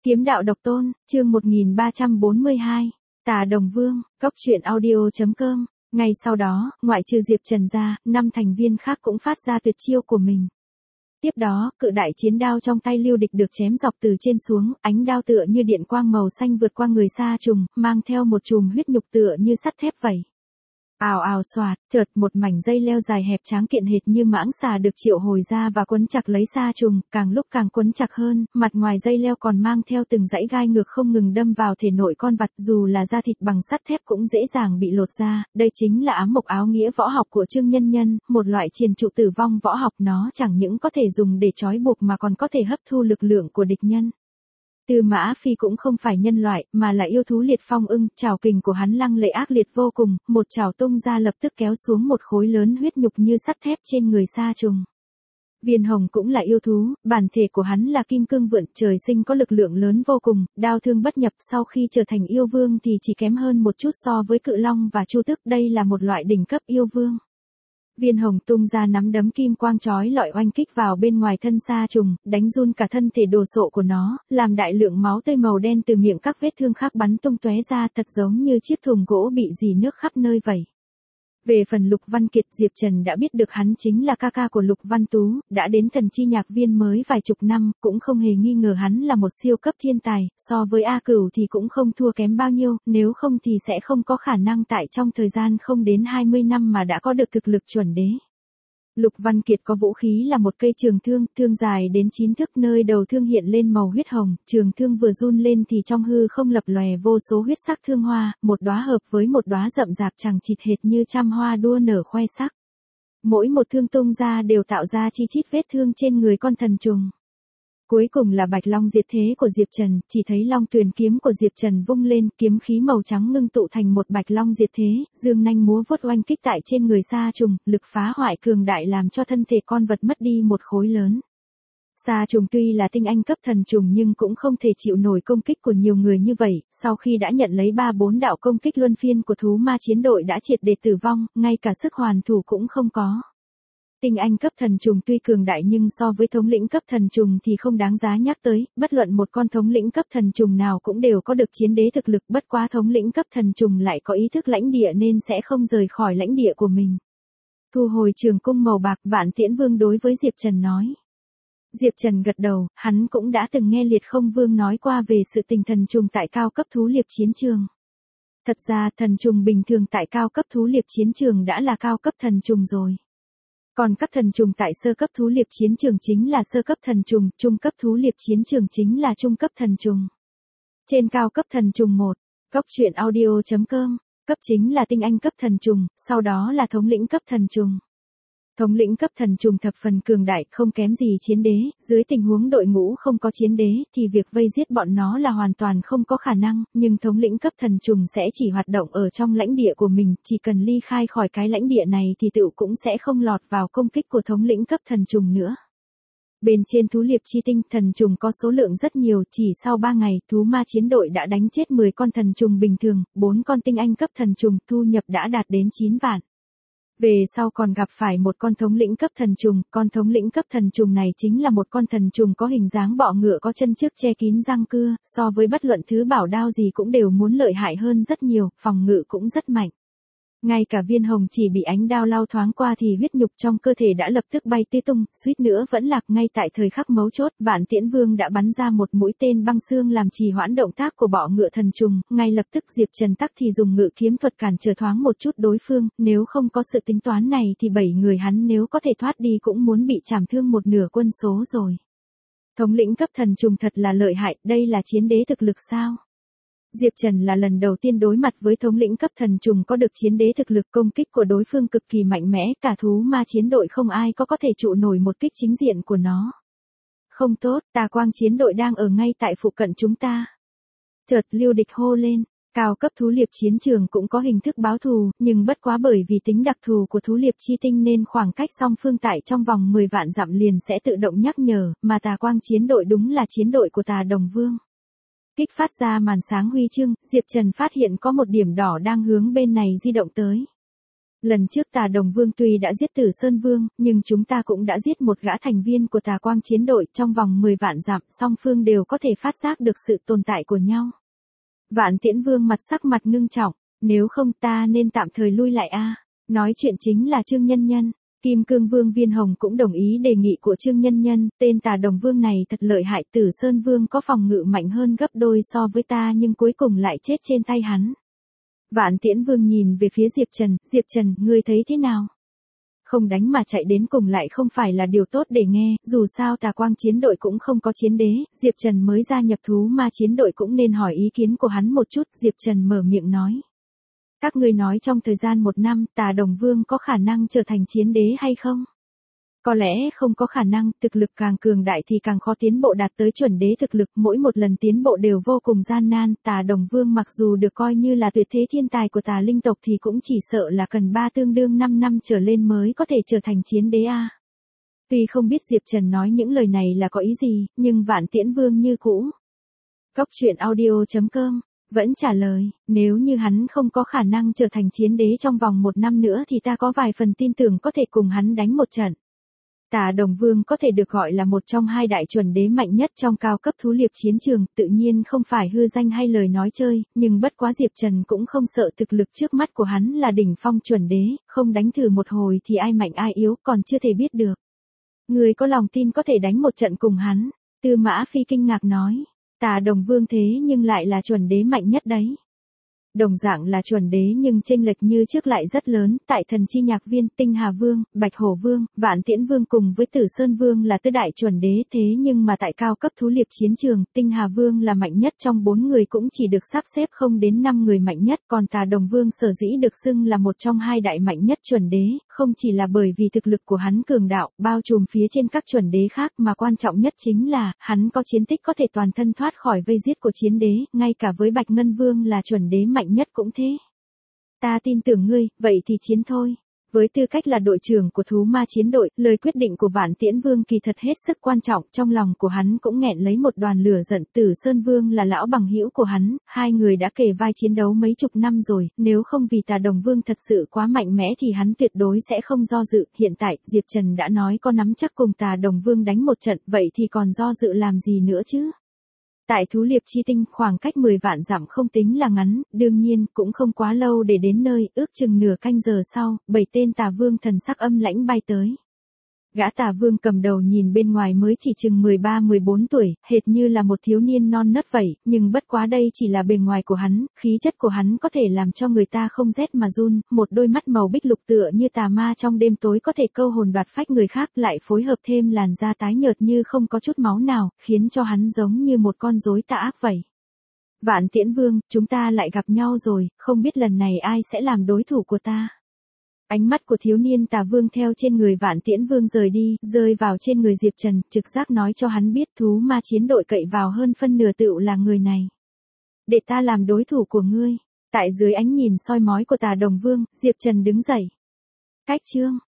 Kiếm đạo độc tôn, chương 1342, Tà Đồng Vương, Cốc truyện audio.com. Ngay sau đó, ngoại trừ Diệp Trần ra, 5 thành viên khác cũng phát ra tuyệt chiêu của mình. Tiếp đó, cự đại chiến đao trong tay Lưu Địch được chém dọc từ trên xuống, ánh đao tựa như điện quang màu xanh vượt qua người Sa Trùng, mang theo một chùm huyết nhục tựa như sắt thép vậy. Ào ào xoạt, chợt một mảnh dây leo dài hẹp tráng kiện hệt như mãng xà được triệu hồi ra và quấn chặt lấy Sa Trùng, càng lúc càng quấn chặt hơn, mặt ngoài dây leo còn mang theo từng dãy gai ngược không ngừng đâm vào thể nội con vật, dù là da thịt bằng sắt thép cũng dễ dàng bị lột ra. Đây chính là ám mộc áo nghĩa võ học của Trương Nhân Nhân, một loại triền trụ tử vong võ học, nó chẳng những có thể dùng để trói buộc mà còn có thể hấp thu lực lượng của địch nhân. Tư Mã Phi cũng không phải nhân loại, mà là yêu thú liệt phong ưng, trảo kình của hắn lăng lệ ác liệt vô cùng, một trảo tung ra lập tức kéo xuống một khối lớn huyết nhục như sắt thép trên người Sa Trùng. Viên Hồng cũng là yêu thú, bản thể của hắn là kim cương vượn, trời sinh có lực lượng lớn vô cùng, đao thương bất nhập, sau khi trở thành yêu vương thì chỉ kém hơn một chút so với Cự Long và Chu Tước, đây là một loại đỉnh cấp yêu vương. Viên Hồng tung ra nắm đấm kim quang chói lọi oanh kích vào bên ngoài thân Sa Trùng, đánh run cả thân thể đồ sộ của nó, làm đại lượng máu tươi màu đen từ miệng các vết thương khác bắn tung tóe ra, thật giống như chiếc thùng gỗ bị rỉ nước khắp nơi vậy. Về phần Lục Văn Kiệt, Diệp Trần đã biết được hắn chính là ca ca của Lục Văn Tú, đã đến Thần Chi Nhạc Viên mới vài chục năm, cũng không hề nghi ngờ hắn là một siêu cấp thiên tài, so với A Cửu thì cũng không thua kém bao nhiêu, nếu không thì sẽ không có khả năng tại trong thời gian không đến 20 năm mà đã có được thực lực chuẩn đế. Lục Văn Kiệt có vũ khí là một cây trường thương, thương dài đến 9 thước, nơi đầu thương hiện lên màu huyết hồng, trường thương vừa run lên thì trong hư không lập lòe vô số huyết sắc thương hoa, một đóa hợp với một đóa rậm rạp chằng chịt hệt như trăm hoa đua nở khoe sắc. Mỗi một thương tung ra đều tạo ra chi chít vết thương trên người con thần trùng. Cuối cùng là Bạch Long diệt thế của Diệp Trần, chỉ thấy Long Tuyền kiếm của Diệp Trần vung lên, kiếm khí màu trắng ngưng tụ thành một Bạch Long diệt thế, dương nanh múa vuốt oanh kích tại trên người Sa Trùng, lực phá hoại cường đại làm cho thân thể con vật mất đi một khối lớn. Sa Trùng tuy là tinh anh cấp thần trùng nhưng cũng không thể chịu nổi công kích của nhiều người như vậy, sau khi đã nhận lấy 3-4 đạo công kích luân phiên của thú ma chiến đội đã triệt để tử vong, ngay cả sức hoàn thủ cũng không có. Tinh anh cấp thần trùng tuy cường đại nhưng so với thống lĩnh cấp thần trùng thì không đáng giá nhắc tới, bất luận một con thống lĩnh cấp thần trùng nào cũng đều có được chiến đế thực lực, bất quá thống lĩnh cấp thần trùng lại có ý thức lãnh địa nên sẽ không rời khỏi lãnh địa của mình. Thu hồi trường cung màu bạc, Vạn Tiễn Vương đối với Diệp Trần nói. Diệp Trần gật đầu, hắn cũng đã từng nghe Liệt Không Vương nói qua về sự tình thần trùng tại cao cấp thú liệp chiến trường. Thật ra thần trùng bình thường tại cao cấp thú liệp chiến trường đã là cao cấp thần trùng rồi. Còn cấp thần trùng tại sơ cấp thú liệp chiến trường chính là sơ cấp thần trùng, trung cấp thú liệp chiến trường chính là trung cấp thần trùng. Trên cao cấp thần trùng 1, Cốc truyện audio.com, cấp chính là tinh anh cấp thần trùng, sau đó là thống lĩnh cấp thần trùng. Thống lĩnh cấp thần trùng thập phần cường đại, không kém gì chiến đế, dưới tình huống đội ngũ không có chiến đế thì việc vây giết bọn nó là hoàn toàn không có khả năng, nhưng thống lĩnh cấp thần trùng sẽ chỉ hoạt động ở trong lãnh địa của mình, chỉ cần ly khai khỏi cái lãnh địa này thì tựu cũng sẽ không lọt vào công kích của thống lĩnh cấp thần trùng nữa. Bên trên thú liệp chi tinh, thần trùng có số lượng rất nhiều, chỉ sau 3 ngày, thú ma chiến đội đã đánh chết 10 con thần trùng bình thường, 4 con tinh anh cấp thần trùng, thu nhập đã đạt đến 9 vạn. Về sau còn gặp phải một con thống lĩnh cấp thần trùng, con thống lĩnh cấp thần trùng này chính là một con thần trùng có hình dáng bọ ngựa có chân trước che kín răng cưa, so với bất luận thứ bảo đao gì cũng đều muốn lợi hại hơn rất nhiều, phòng ngự cũng rất mạnh. Ngay cả Viên Hồng chỉ bị ánh đao lao thoáng qua thì huyết nhục trong cơ thể đã lập tức bay tứ tung, suýt nữa vẫn lạc. Ngay tại thời khắc mấu chốt, Vạn Tiễn Vương đã bắn ra một mũi tên băng xương làm trì hoãn động tác của bọ ngựa thần trùng, ngay lập tức Diệp Trần tắc thì dùng ngự kiếm thuật cản trở thoáng một chút đối phương, nếu không có sự tính toán này thì 7 người hắn nếu có thể thoát đi cũng muốn bị chảm thương một nửa quân số rồi. Thống lĩnh cấp thần trùng thật là lợi hại, đây là chiến đế thực lực sao? Diệp Trần là lần đầu tiên đối mặt với thống lĩnh cấp thần trùng có được chiến đế thực lực, công kích của đối phương cực kỳ mạnh mẽ, cả thú ma chiến đội không ai có thể trụ nổi một kích chính diện của nó. Không tốt, Tà Quang chiến đội đang ở ngay tại phụ cận chúng ta. Chợt Lưu Địch hô lên, cao cấp thú liệp chiến trường cũng có hình thức báo thù, nhưng bất quá bởi vì tính đặc thù của thú liệp chi tinh nên khoảng cách song phương tại trong vòng 10 vạn dặm liền sẽ tự động nhắc nhở, mà Tà Quang chiến đội đúng là chiến đội của Tà Đồng Vương. Kích phát ra màn sáng huy chương, Diệp Trần phát hiện có một điểm đỏ đang hướng bên này di động tới. Lần trước Tà Đồng Vương tuy đã giết Tử Sơn Vương, nhưng chúng ta cũng đã giết một gã thành viên của Tà Quang chiến đội trong vòng 10 vạn dặm, song phương đều có thể phát giác được sự tồn tại của nhau. Vạn Tiễn Vương sắc mặt ngưng trọng, nếu không ta nên tạm thời lui lại a. Nói chuyện chính là Trương Nhân Nhân. Kim Cương Vương Viên Hồng cũng đồng ý đề nghị của Trương Nhân Nhân, tên Tà Đồng Vương này thật lợi hại, Tử Sơn Vương có phòng ngự mạnh hơn gấp đôi so với ta nhưng cuối cùng lại chết trên tay hắn. Vạn Tiễn Vương nhìn về phía Diệp Trần, ngươi thấy thế nào? Không đánh mà chạy đến cùng lại không phải là điều tốt để nghe, dù sao Tà Quang chiến đội cũng không có chiến đế, Diệp Trần mới gia nhập thú ma chiến đội cũng nên hỏi ý kiến của hắn một chút, Diệp Trần mở miệng nói. Các ngươi nói trong thời gian 1 năm, Tà Đồng Vương có khả năng trở thành chiến đế hay không? Có lẽ không có khả năng, thực lực càng cường đại thì càng khó tiến bộ đạt tới chuẩn đế thực lực, mỗi một lần tiến bộ đều vô cùng gian nan, Tà Đồng Vương mặc dù được coi như là tuyệt thế thiên tài của Tà linh tộc thì cũng chỉ sợ là cần 3 tương đương 5 năm trở lên mới có thể trở thành chiến đế a. Tuy không biết Diệp Trần nói những lời này là có ý gì, nhưng Vạn Tiễn Vương như cũ. Cốc truyện audio.com vẫn trả lời, nếu như hắn không có khả năng trở thành chiến đế trong vòng 1 năm nữa thì ta có vài phần tin tưởng có thể cùng hắn đánh một trận. Tà Đồng Vương có thể được gọi là một trong 2 đại chuẩn đế mạnh nhất trong cao cấp thú liệp chiến trường, tự nhiên không phải hư danh hay lời nói chơi, nhưng bất quá Diệp Trần cũng không sợ thực lực trước mắt của hắn là đỉnh phong chuẩn đế, không đánh thử một hồi thì ai mạnh ai yếu còn chưa thể biết được. Người có lòng tin có thể đánh một trận cùng hắn, Tư Mã Phi kinh ngạc nói, Tà Đồng Vương thế nhưng lại là chuẩn đế mạnh nhất đấy. Đồng dạng là chuẩn đế nhưng chênh lệch như trước lại rất lớn, tại Thần Chi Nhạc Viên, Tinh Hà Vương, Bạch Hổ Vương, Vạn Tiễn Vương cùng với Tử Sơn Vương là tứ đại chuẩn đế, thế nhưng mà tại cao cấp thú liệp chiến trường, Tinh Hà Vương là mạnh nhất trong 4 người cũng chỉ được sắp xếp không đến 5 người mạnh nhất, còn Tà Đồng Vương sở dĩ được xưng là một trong 2 đại mạnh nhất chuẩn đế, không chỉ là bởi vì thực lực của hắn cường đạo, bao trùm phía trên các chuẩn đế khác mà quan trọng nhất chính là, hắn có chiến tích có thể toàn thân thoát khỏi vây giết của chiến đế, ngay cả với Bạch Ngân Vương là chuẩn đế mạnh nhất cũng thế. Ta tin tưởng ngươi, vậy thì chiến thôi. Với tư cách là đội trưởng của thú ma chiến đội, lời quyết định của Vạn Tiễn Vương kỳ thật hết sức quan trọng, trong lòng của hắn cũng nghẹn lấy một đoàn lửa giận. Tử Sơn Vương là lão bằng hữu của hắn, 2 người đã kề vai chiến đấu mấy chục năm rồi, nếu không vì Tà Đồng Vương thật sự quá mạnh mẽ thì hắn tuyệt đối sẽ không do dự, hiện tại Diệp Trần đã nói có nắm chắc cùng Tà Đồng Vương đánh một trận, vậy thì còn do dự làm gì nữa chứ? Tại thú liệp chi tinh, khoảng cách 10 vạn dặm không tính là ngắn, đương nhiên, cũng không quá lâu để đến nơi, ước chừng nửa canh giờ sau, 7 tên Tà Vương thần sắc âm lãnh bay tới. Gã Tà Vương cầm đầu nhìn bên ngoài mới chỉ chừng 13-14 tuổi, hệt như là một thiếu niên non nớt vậy, nhưng bất quá đây chỉ là bề ngoài của hắn, khí chất của hắn có thể làm cho người ta không rét mà run, một đôi mắt màu bích lục tựa như tà ma trong đêm tối có thể câu hồn đoạt phách người khác, lại phối hợp thêm làn da tái nhợt như không có chút máu nào, khiến cho hắn giống như một con rối tà ác vậy. Vạn Tiễn Vương, chúng ta lại gặp nhau rồi, không biết lần này ai sẽ làm đối thủ của ta. Ánh mắt của thiếu niên Tà Vương theo trên người Vạn Tiễn Vương rời đi, rơi vào trên người Diệp Trần, trực giác nói cho hắn biết thú ma chiến đội cậy vào hơn phân nửa tựu là người này. Để ta làm đối thủ của ngươi. Tại dưới ánh nhìn soi mói của Tà Đồng Vương, Diệp Trần đứng dậy. Cách chương